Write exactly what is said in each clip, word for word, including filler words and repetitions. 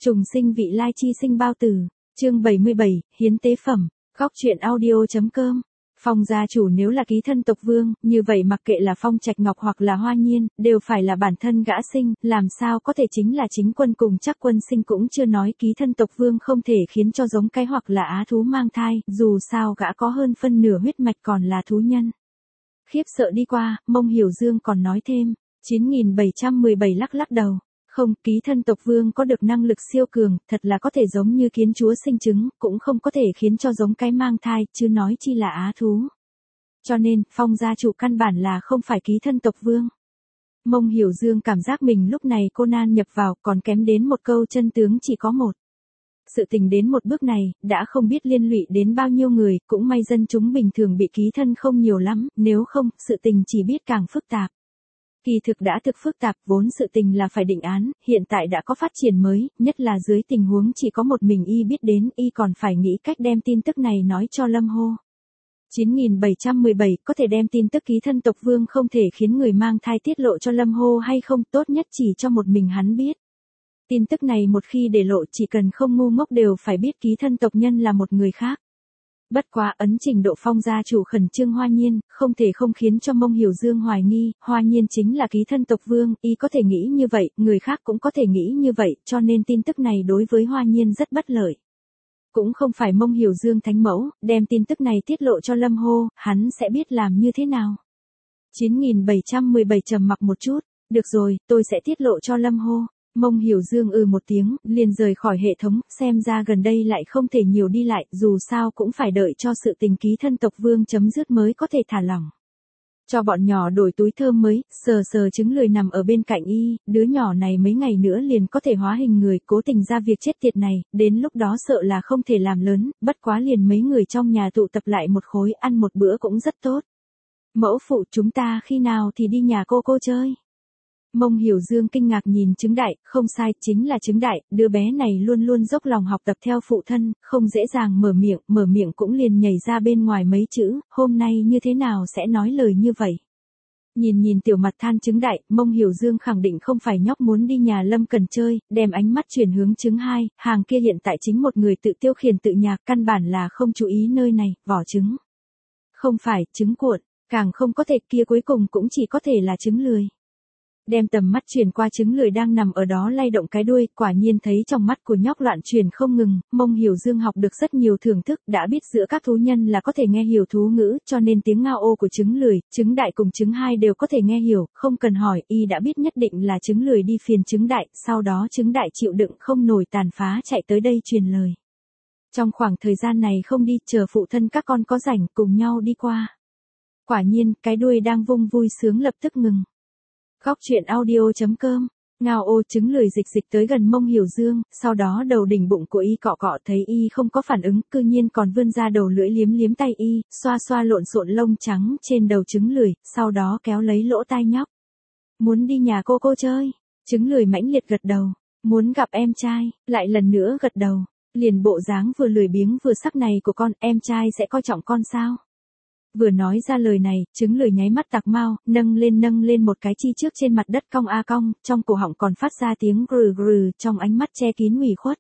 Trùng sinh vị lai chi sinh bao tử, chương bảy mươi bảy, hiến tế phẩm, góc truyện audio.com. Phong gia chủ nếu là ký thân tộc vương, như vậy mặc kệ là Phong Trạch Ngọc hoặc là Hoa Nhiên, đều phải là bản thân gã sinh, làm sao có thể chính là chính quân cùng chắc quân sinh cũng chưa nói ký thân tộc vương không thể khiến cho giống cái hoặc là á thú mang thai, dù sao gã có hơn phân nửa huyết mạch còn là thú nhân. Khiếp sợ đi qua, Mông Hiểu Dương còn nói thêm, chín nghìn bảy trăm mười bảy lắc lắc đầu. Không, ký thân tộc vương có được năng lực siêu cường, thật là có thể giống như kiến chúa sinh trứng, cũng không có thể khiến cho giống cái mang thai, chứ nói chi là á thú. Cho nên, Phong gia chủ căn bản là không phải ký thân tộc vương. Mông Hiểu Dương cảm giác mình lúc này cô nan nhập vào, còn kém đến một câu chân tướng chỉ có một. Sự tình đến một bước này, đã không biết liên lụy đến bao nhiêu người, cũng may dân chúng bình thường bị ký thân không nhiều lắm, nếu không, sự tình chỉ biết càng phức tạp. Kỳ thực đã thực phức tạp, vốn sự tình là phải định án, hiện tại đã có phát triển mới, nhất là dưới tình huống chỉ có một mình y biết đến, y còn phải nghĩ cách đem tin tức này nói cho Lâm Hô. chín nghìn bảy trăm mười bảy có thể đem tin tức ký thân tộc vương không thể khiến người mang thai tiết lộ cho Lâm Hô hay không, tốt nhất chỉ cho một mình hắn biết. Tin tức này một khi để lộ chỉ cần không ngu ngốc đều phải biết ký thân tộc nhân là một người khác. Bất quá ấn trình độ Phong gia chủ khẩn trương Hoa Nhiên, không thể không khiến cho Mông Hiểu Dương hoài nghi, Hoa Nhiên chính là ký thân tộc vương, y có thể nghĩ như vậy, người khác cũng có thể nghĩ như vậy, cho nên tin tức này đối với Hoa Nhiên rất bất lợi. Cũng không phải Mông Hiểu Dương thánh mẫu, đem tin tức này tiết lộ cho Lâm Hô, hắn sẽ biết làm như thế nào. chín nghìn bảy trăm mười bảy trầm mặc một chút, được rồi, tôi sẽ tiết lộ cho Lâm Hô. Mông Hiểu Dương ừ một tiếng, liền rời khỏi hệ thống, xem ra gần đây lại không thể nhiều đi lại, dù sao cũng phải đợi cho sự tình ký thân tộc vương chấm dứt mới có thể thả lỏng. Cho bọn nhỏ đổi túi thơm mới, sờ sờ trứng lười nằm ở bên cạnh y, đứa nhỏ này mấy ngày nữa liền có thể hóa hình người, cố tình ra việc chết tiệt này, đến lúc đó sợ là không thể làm lớn, bất quá liền mấy người trong nhà tụ tập lại một khối, ăn một bữa cũng rất tốt. Mẫu phụ, chúng ta khi nào thì đi nhà cô cô chơi? Mông Hiểu Dương kinh ngạc nhìn trứng đại, không sai, chính là trứng đại, đứa bé này luôn luôn dốc lòng học tập theo phụ thân, không dễ dàng mở miệng, mở miệng cũng liền nhảy ra bên ngoài mấy chữ, hôm nay như thế nào sẽ nói lời như vậy. Nhìn nhìn tiểu mặt than trứng đại, Mông Hiểu Dương khẳng định không phải nhóc muốn đi nhà Lâm Cần chơi, đem ánh mắt chuyển hướng trứng hai, hàng kia hiện tại chính một người tự tiêu khiển tự nhạc, căn bản là không chú ý nơi này, vỏ trứng. Không phải, trứng cuộn, càng không có thể, kia cuối cùng cũng chỉ có thể là trứng lười. Đem tầm mắt chuyển qua trứng lười đang nằm ở đó lay động cái đuôi, quả nhiên thấy trong mắt của nhóc loạn chuyển không ngừng, Mông Hiểu Dương học được rất nhiều thưởng thức, đã biết giữa các thú nhân là có thể nghe hiểu thú ngữ, cho nên tiếng ngao ô của trứng lười, trứng đại cùng trứng hai đều có thể nghe hiểu, không cần hỏi, y đã biết nhất định là trứng lười đi phiền trứng đại, sau đó trứng đại chịu đựng không nổi tàn phá chạy tới đây truyền lời. Trong khoảng thời gian này không đi, chờ phụ thân các con có rảnh cùng nhau đi qua. Quả nhiên, cái đuôi đang vung vui sướng lập tức ngừng. Góc truyện audio.com, ngao ô trứng lười dịch dịch tới gần Mông Hiểu Dương, sau đó đầu đỉnh bụng của y cọ cọ thấy y không có phản ứng, cư nhiên còn vươn ra đầu lưỡi liếm liếm tay y, xoa xoa lộn xộn lông trắng trên đầu trứng lười, sau đó kéo lấy lỗ tai nhóc. Muốn đi nhà cô cô chơi, trứng lười mãnh liệt gật đầu, muốn gặp em trai, lại lần nữa gật đầu, liền bộ dáng vừa lười biếng vừa sắc này của con, em trai sẽ coi trọng con sao? Vừa nói ra lời này, trứng lười nháy mắt tạc mau, nâng lên nâng lên một cái chi trước trên mặt đất cong a cong, trong cổ họng còn phát ra tiếng grừ grừ, trong ánh mắt che kín ủy khuất.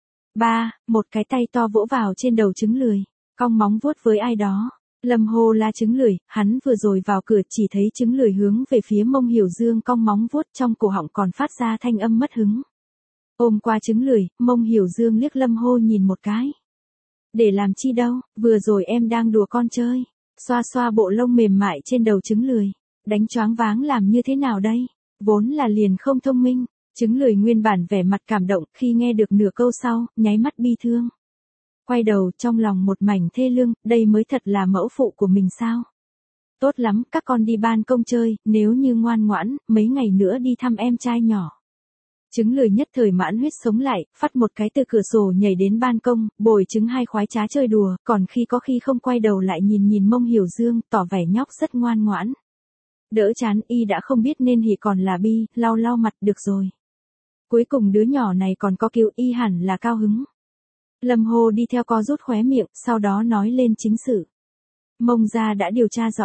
Ba, một cái tay to vỗ vào trên đầu trứng lười, cong móng vuốt với ai đó. Lâm Hô la trứng lười, hắn vừa rồi vào cửa chỉ thấy trứng lười hướng về phía Mông Hiểu Dương cong móng vuốt, trong cổ họng còn phát ra thanh âm mất hứng. Ôm qua trứng lười, Mông Hiểu Dương liếc Lâm Hô nhìn một cái. Để làm chi đâu, vừa rồi em đang đùa con chơi. Xoa xoa bộ lông mềm mại trên đầu trứng lười, đánh choáng váng làm như thế nào đây, vốn là liền không thông minh, trứng lười nguyên bản vẻ mặt cảm động, khi nghe được nửa câu sau, nháy mắt bi thương. Quay đầu trong lòng một mảnh thê lương, đây mới thật là mẫu phụ của mình sao. Tốt lắm, các con đi ban công chơi, nếu như ngoan ngoãn, mấy ngày nữa đi thăm em trai nhỏ. Trứng lười nhất thời mãn huyết sống lại, phát một cái từ cửa sổ nhảy đến ban công, bồi trứng hai khoái trá chơi đùa, còn khi có khi không quay đầu lại nhìn nhìn Mông Hiểu Dương, tỏ vẻ nhóc rất ngoan ngoãn. Đỡ chán, y đã không biết nên hỉ còn là bi, lau lau mặt, được rồi. Cuối cùng đứa nhỏ này còn có cứu, y hẳn là cao hứng. Lâm Hô đi theo co rút khóe miệng, sau đó nói lên chính sự. Mông gia đã điều tra rõ,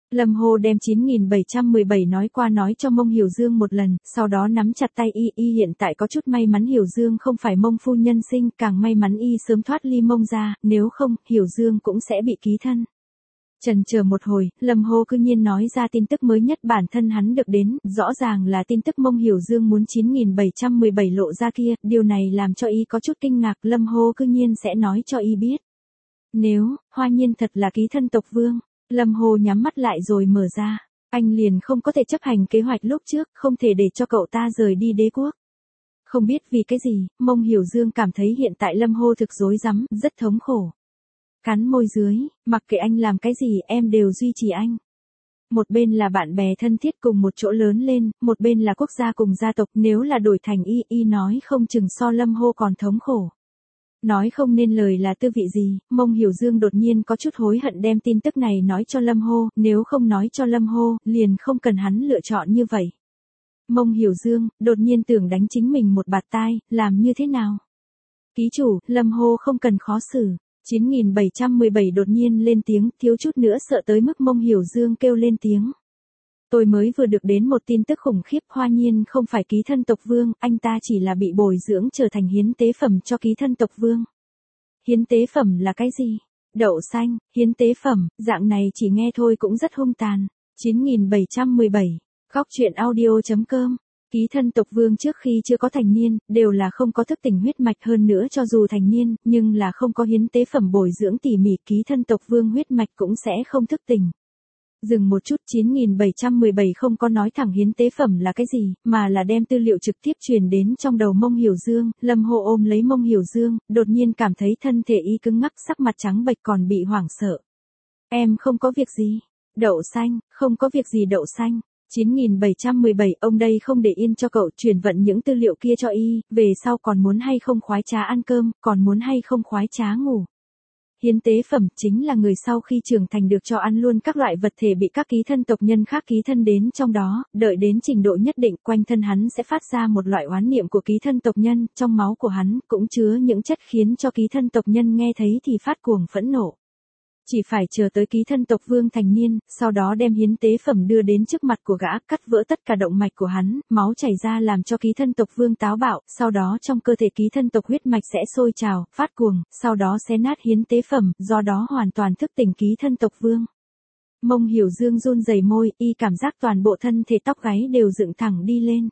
Lâm Hô đem chín nghìn bảy trăm mười bảy nói qua nói cho Mông Hiểu Dương một lần, sau đó nắm chặt tay y, y hiện tại có chút may mắn Hiểu Dương không phải Mông phu nhân sinh, càng may mắn y sớm thoát ly Mông ra, nếu không, Hiểu Dương cũng sẽ bị ký thân. Chần chờ một hồi, Lâm Hô cư nhiên nói ra tin tức mới nhất bản thân hắn được đến, rõ ràng là tin tức Mông Hiểu Dương muốn chín nghìn bảy trăm mười bảy lộ ra kia, điều này làm cho y có chút kinh ngạc, Lâm Hô cư nhiên sẽ nói cho y biết. Nếu, Hoa Nhiên thật là ký thân tộc vương, Lâm Hô nhắm mắt lại rồi mở ra, anh liền không có thể chấp hành kế hoạch lúc trước, không thể để cho cậu ta rời đi đế quốc. Không biết vì cái gì, Mông Hiểu Dương cảm thấy hiện tại Lâm Hô thực rối rắm, rất thống khổ. Cắn môi dưới, mặc kệ anh làm cái gì em đều duy trì anh. Một bên là bạn bè thân thiết cùng một chỗ lớn lên, một bên là quốc gia cùng gia tộc, nếu là đổi thành y, y nói không chừng so Lâm Hô còn thống khổ. Nói không nên lời là tư vị gì, Mông Hiểu Dương đột nhiên có chút hối hận đem tin tức này nói cho Lâm Hô, nếu không nói cho Lâm Hô, liền không cần hắn lựa chọn như vậy. Mông Hiểu Dương, đột nhiên tưởng đánh chính mình một bạt tai, làm như thế nào? Ký chủ, Lâm Hô không cần khó xử. chín nghìn bảy trăm mười bảy đột nhiên lên tiếng, thiếu chút nữa sợ tới mức Mông Hiểu Dương kêu lên tiếng. Tôi mới vừa được đến một tin tức khủng khiếp, Hoa Nhiên không phải ký thân tộc vương, anh ta chỉ là bị bồi dưỡng trở thành hiến tế phẩm cho ký thân tộc vương. Hiến tế phẩm là cái gì? Đậu xanh, hiến tế phẩm, dạng này chỉ nghe thôi cũng rất hung tàn. chín nghìn bảy trăm mười bảy, góc truyện audio chấm com. Ký thân tộc vương trước khi chưa có thành niên, đều là không có thức tỉnh huyết mạch, hơn nữa cho dù thành niên, nhưng là không có hiến tế phẩm bồi dưỡng tỉ mỉ, ký thân tộc vương huyết mạch cũng sẽ không thức tỉnh. Dừng một chút, chín nghìn bảy trăm mười bảy không có nói thẳng hiến tế phẩm là cái gì, mà là đem tư liệu trực tiếp truyền đến trong đầu Mông Hiểu Dương. Lâm Hô ôm lấy Mông Hiểu Dương, đột nhiên cảm thấy thân thể y cứng ngắc, sắc mặt trắng bệch còn bị hoảng sợ. Em không có việc gì. Đậu xanh, không có việc gì đậu xanh. chín nghìn bảy trăm mười bảy, ông đây không để yên cho cậu, chuyển vận những tư liệu kia cho y, về sau còn muốn hay không khoái trá ăn cơm, còn muốn hay không khoái trá ngủ. Hiến tế phẩm chính là người sau khi trưởng thành được cho ăn luôn các loại vật thể bị các ký thân tộc nhân khác ký thân đến trong đó, đợi đến trình độ nhất định quanh thân hắn sẽ phát ra một loại oán niệm của ký thân tộc nhân, trong máu của hắn cũng chứa những chất khiến cho ký thân tộc nhân nghe thấy thì phát cuồng phẫn nộ. Chỉ phải chờ tới ký thân tộc vương thành niên, sau đó đem hiến tế phẩm đưa đến trước mặt của gã, cắt vỡ tất cả động mạch của hắn, máu chảy ra làm cho ký thân tộc vương táo bạo, sau đó trong cơ thể ký thân tộc huyết mạch sẽ sôi trào, phát cuồng, sau đó xé nát hiến tế phẩm, do đó hoàn toàn thức tỉnh ký thân tộc vương. Mông Hiểu Dương run rẩy môi, y cảm giác toàn bộ thân thể tóc gáy đều dựng thẳng đi lên.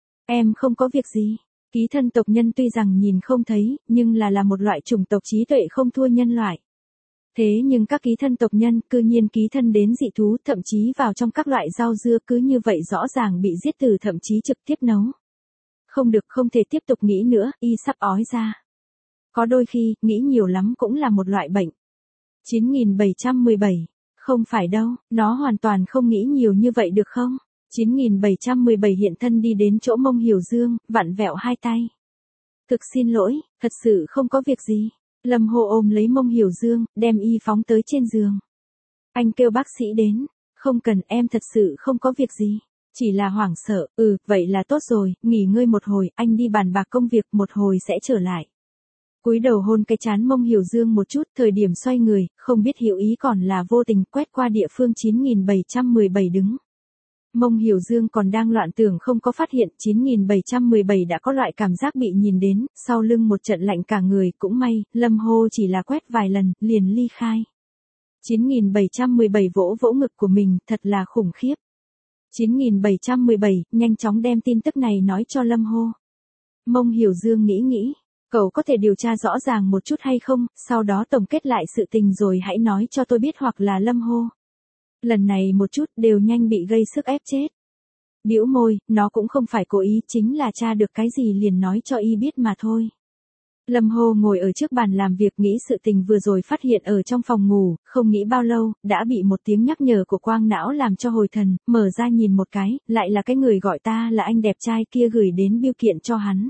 Em không có việc gì. Ký thân tộc nhân tuy rằng nhìn không thấy, nhưng là là một loại chủng tộc trí tuệ không thua nhân loại. Thế nhưng các ký thân tộc nhân cư nhiên ký thân đến dị thú, thậm chí vào trong các loại rau dưa, cứ như vậy rõ ràng bị giết tử, thậm chí trực tiếp nấu. Không được, không thể tiếp tục nghĩ nữa, y sắp ói ra. Có đôi khi, nghĩ nhiều lắm cũng là một loại bệnh. chín nghìn bảy trăm mười bảy, không phải đâu, nó hoàn toàn không nghĩ nhiều như vậy được không? chín nghìn bảy trăm mười bảy hiện thân đi đến chỗ Mông Hiểu Dương, vặn vẹo hai tay. Thực xin lỗi, thật sự không có việc gì. Lâm Hô ôm lấy Mông Hiểu Dương, đem y phóng tới trên giường. Anh kêu bác sĩ đến. Không cần, em thật sự không có việc gì. Chỉ là hoảng sợ, ừ, vậy là tốt rồi, nghỉ ngơi một hồi, anh đi bàn bạc công việc, một hồi sẽ trở lại. Cúi đầu hôn cái trán Mông Hiểu Dương một chút, thời điểm xoay người, không biết hiểu ý còn là vô tình quét qua địa phương chín nghìn bảy trăm mười bảy đứng. Mông Hiểu Dương còn đang loạn tưởng không có phát hiện chín nghìn bảy trăm mười bảy đã có loại cảm giác bị nhìn đến, sau lưng một trận lạnh cả người, cũng may, Lâm Hô chỉ là quét vài lần, liền ly khai. chín nghìn bảy trăm mười bảy vỗ vỗ ngực của mình, thật là khủng khiếp. chín nghìn bảy trăm mười bảy, nhanh chóng đem tin tức này nói cho Lâm Hô. Mông Hiểu Dương nghĩ nghĩ, cậu có thể điều tra rõ ràng một chút hay không, sau đó tổng kết lại sự tình rồi hãy nói cho tôi biết hoặc là Lâm Hô. Lần này một chút đều nhanh bị gây sức ép chết. Bĩu môi, nó cũng không phải cố ý, chính là tra được cái gì liền nói cho y biết mà thôi. Lâm Hô ngồi ở trước bàn làm việc nghĩ sự tình vừa rồi phát hiện ở trong phòng ngủ, không nghĩ bao lâu, đã bị một tiếng nhắc nhở của quang não làm cho hồi thần, mở ra nhìn một cái, lại là cái người gọi ta là anh đẹp trai kia gửi đến bưu kiện cho hắn.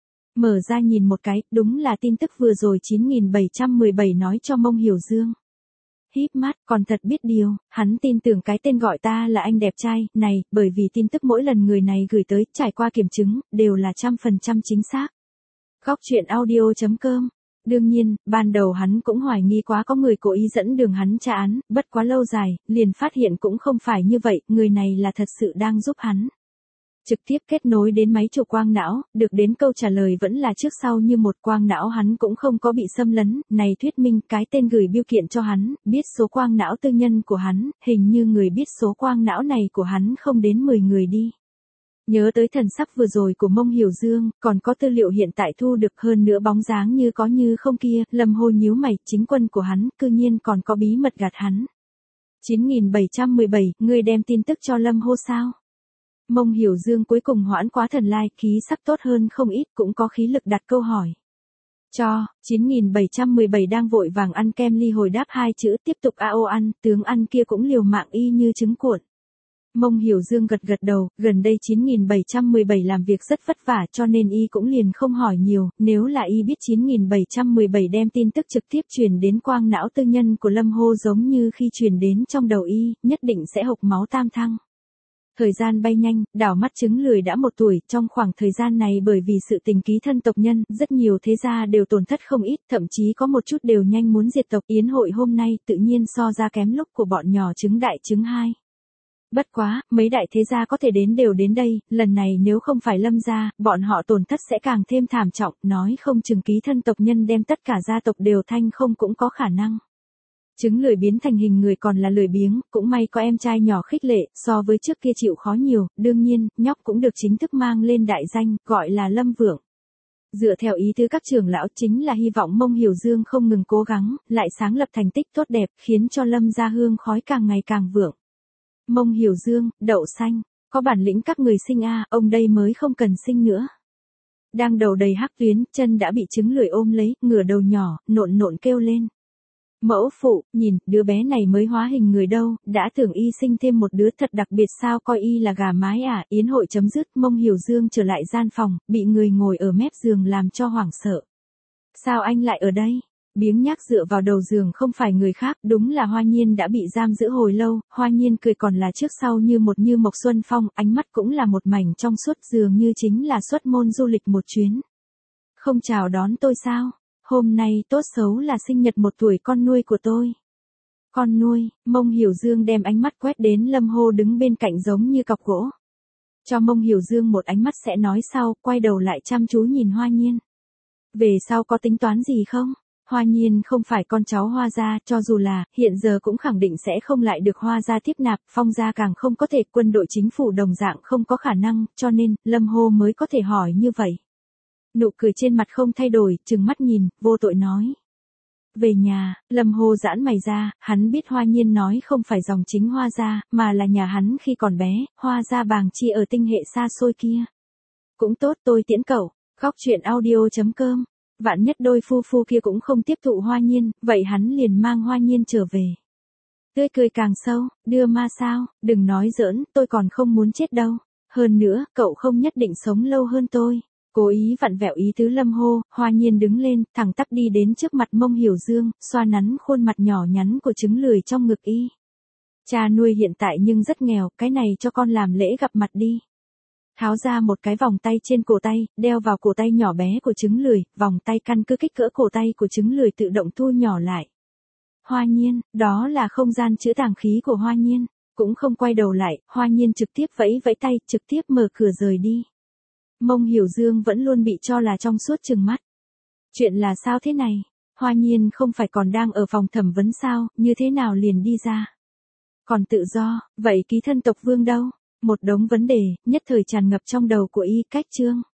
Mở ra nhìn một cái, đúng là tin tức vừa rồi chín nghìn bảy trăm mười bảy nói cho Mông Hiểu Dương. Híp mắt, còn thật biết điều, hắn tin tưởng cái tên gọi ta là anh đẹp trai, này, bởi vì tin tức mỗi lần người này gửi tới, trải qua kiểm chứng, đều là trăm phần trăm chính xác. Góc truyện audio chấm com Đương nhiên, ban đầu hắn cũng hoài nghi quá có người cố ý dẫn đường hắn tra án, bất quá lâu dài, liền phát hiện cũng không phải như vậy, người này là thật sự đang giúp hắn. Trực tiếp kết nối đến máy chụp quang não, được đến câu trả lời vẫn là trước sau như một, quang não hắn cũng không có bị xâm lấn, này thuyết minh cái tên gửi bưu kiện cho hắn, biết số quang não tư nhân của hắn, hình như người biết số quang não này của hắn không đến mười người đi. Nhớ tới thần sắc vừa rồi của Mông Hiểu Dương, còn có tư liệu hiện tại thu được hơn nữa bóng dáng như có như không kia, Lâm Hô nhíu mày, chính quân của hắn, cư nhiên còn có bí mật gạt hắn. chín nghìn bảy trăm mười bảy, ngươi đem tin tức cho Lâm Hô sao? Mông Hiểu Dương cuối cùng hoãn quá thần lai, khí sắc tốt hơn không ít, cũng có khí lực đặt câu hỏi. Cho, chín nghìn bảy trăm mười bảy đang vội vàng ăn kem ly hồi đáp hai chữ, tiếp tục a ô ăn, tướng ăn kia cũng liều mạng y như trứng cuộn. Mông Hiểu Dương gật gật đầu, gần đây chín nghìn bảy trăm mười bảy làm việc rất vất vả cho nên y cũng liền không hỏi nhiều, nếu là y biết chín nghìn bảy trăm mười bảy đem tin tức trực tiếp truyền đến quang não tư nhân của Lâm Hô giống như khi truyền đến trong đầu y, nhất định sẽ hộc máu tam thăng. Thời gian bay nhanh, đảo mắt trứng lười đã một tuổi, trong khoảng thời gian này bởi vì sự tình ký thân tộc nhân, rất nhiều thế gia đều tổn thất không ít, thậm chí có một chút đều nhanh muốn diệt tộc. Yến hội hôm nay tự nhiên so ra kém lúc của bọn nhỏ trứng đại trứng hai. Bất quá, mấy đại thế gia có thể đến đều đến đây, lần này nếu không phải Lâm gia, bọn họ tổn thất sẽ càng thêm thảm trọng, nói không chừng ký thân tộc nhân đem tất cả gia tộc đều thanh không cũng có khả năng. Trứng lười biến thành hình người còn là lười biếng, cũng may có em trai nhỏ khích lệ, so với trước kia chịu khó nhiều, đương nhiên, nhóc cũng được chính thức mang lên đại danh, gọi là Lâm Vượng. Dựa theo ý tứ các trưởng lão chính là hy vọng Mông Hiểu Dương không ngừng cố gắng, lại sáng lập thành tích tốt đẹp, khiến cho Lâm gia hương khói càng ngày càng vượng. Mông Hiểu Dương, đậu xanh, có bản lĩnh các người sinh a, ông đây mới không cần sinh nữa. Đang đầu đầy hắc tuyến, chân đã bị trứng lười ôm lấy, ngửa đầu nhỏ, nộn nộn kêu lên. Mẫu phụ, nhìn, đứa bé này mới hóa hình người đâu, đã tưởng y sinh thêm một đứa thật đặc biệt sao, coi y là gà mái à. Yến hội chấm dứt, Mông Hiểu Dương trở lại gian phòng, bị người ngồi ở mép giường làm cho hoảng sợ. Sao anh lại ở đây? Biếng nhác dựa vào đầu giường không phải người khác, đúng là Hoa Nhiên đã bị giam giữ hồi lâu. Hoa Nhiên cười còn là trước sau như một như mộc xuân phong, ánh mắt cũng là một mảnh trong suốt, dường như chính là xuất môn du lịch một chuyến. Không chào đón tôi sao? Hôm nay tốt xấu là sinh nhật một tuổi con nuôi của tôi. Con nuôi, Mông Hiểu Dương đem ánh mắt quét đến Lâm Hô đứng bên cạnh giống như cọc gỗ. Cho Mông Hiểu Dương một ánh mắt sẽ nói sau, quay đầu lại chăm chú nhìn Hoa Nhiên. Về sau có tính toán gì không? Hoa Nhiên không phải con cháu Hoa gia, cho dù là, hiện giờ cũng khẳng định sẽ không lại được Hoa gia tiếp nạp, Phong gia càng không có thể, quân đội chính phủ đồng dạng không có khả năng, cho nên, Lâm Hô mới có thể hỏi như vậy. Nụ cười trên mặt không thay đổi, trừng mắt nhìn, vô tội nói. Về nhà, Lâm Hô giãn mày ra, hắn biết Hoa Nhiên nói không phải dòng chính Hoa gia, mà là nhà hắn khi còn bé, Hoa gia bàng chi ở tinh hệ xa xôi kia. Cũng tốt, tôi tiễn cậu, góc truyện audio chấm com. Vạn nhất đôi phu phu kia cũng không tiếp thụ Hoa Nhiên, vậy hắn liền mang Hoa Nhiên trở về. Tươi cười càng sâu, đưa ma sao, đừng nói giỡn, tôi còn không muốn chết đâu. Hơn nữa, cậu không nhất định sống lâu hơn tôi. Cố ý vặn vẹo ý tứ Lâm Hô, Hoa Nhiên đứng lên, thẳng tắp đi đến trước mặt Mông Hiểu Dương, xoa nắn khuôn mặt nhỏ nhắn của trứng lười trong ngực y. Cha nuôi hiện tại nhưng rất nghèo, cái này cho con làm lễ gặp mặt đi. Tháo ra một cái vòng tay trên cổ tay, đeo vào cổ tay nhỏ bé của trứng lười, vòng tay căn cứ kích cỡ cổ tay của trứng lười tự động thu nhỏ lại. Hoa Nhiên, đó là không gian chứa tàng khí của Hoa Nhiên, cũng không quay đầu lại, Hoa Nhiên trực tiếp vẫy vẫy tay, trực tiếp mở cửa rời đi. Mông Hiểu Dương vẫn luôn bị cho là trong suốt trừng mắt. Chuyện là sao thế này? Hoa Nhiên không phải còn đang ở phòng thẩm vấn sao, như thế nào liền đi ra? Còn tự do, vậy ký thân tộc vương đâu? Một đống vấn đề, nhất thời tràn ngập trong đầu của y. Cách chương.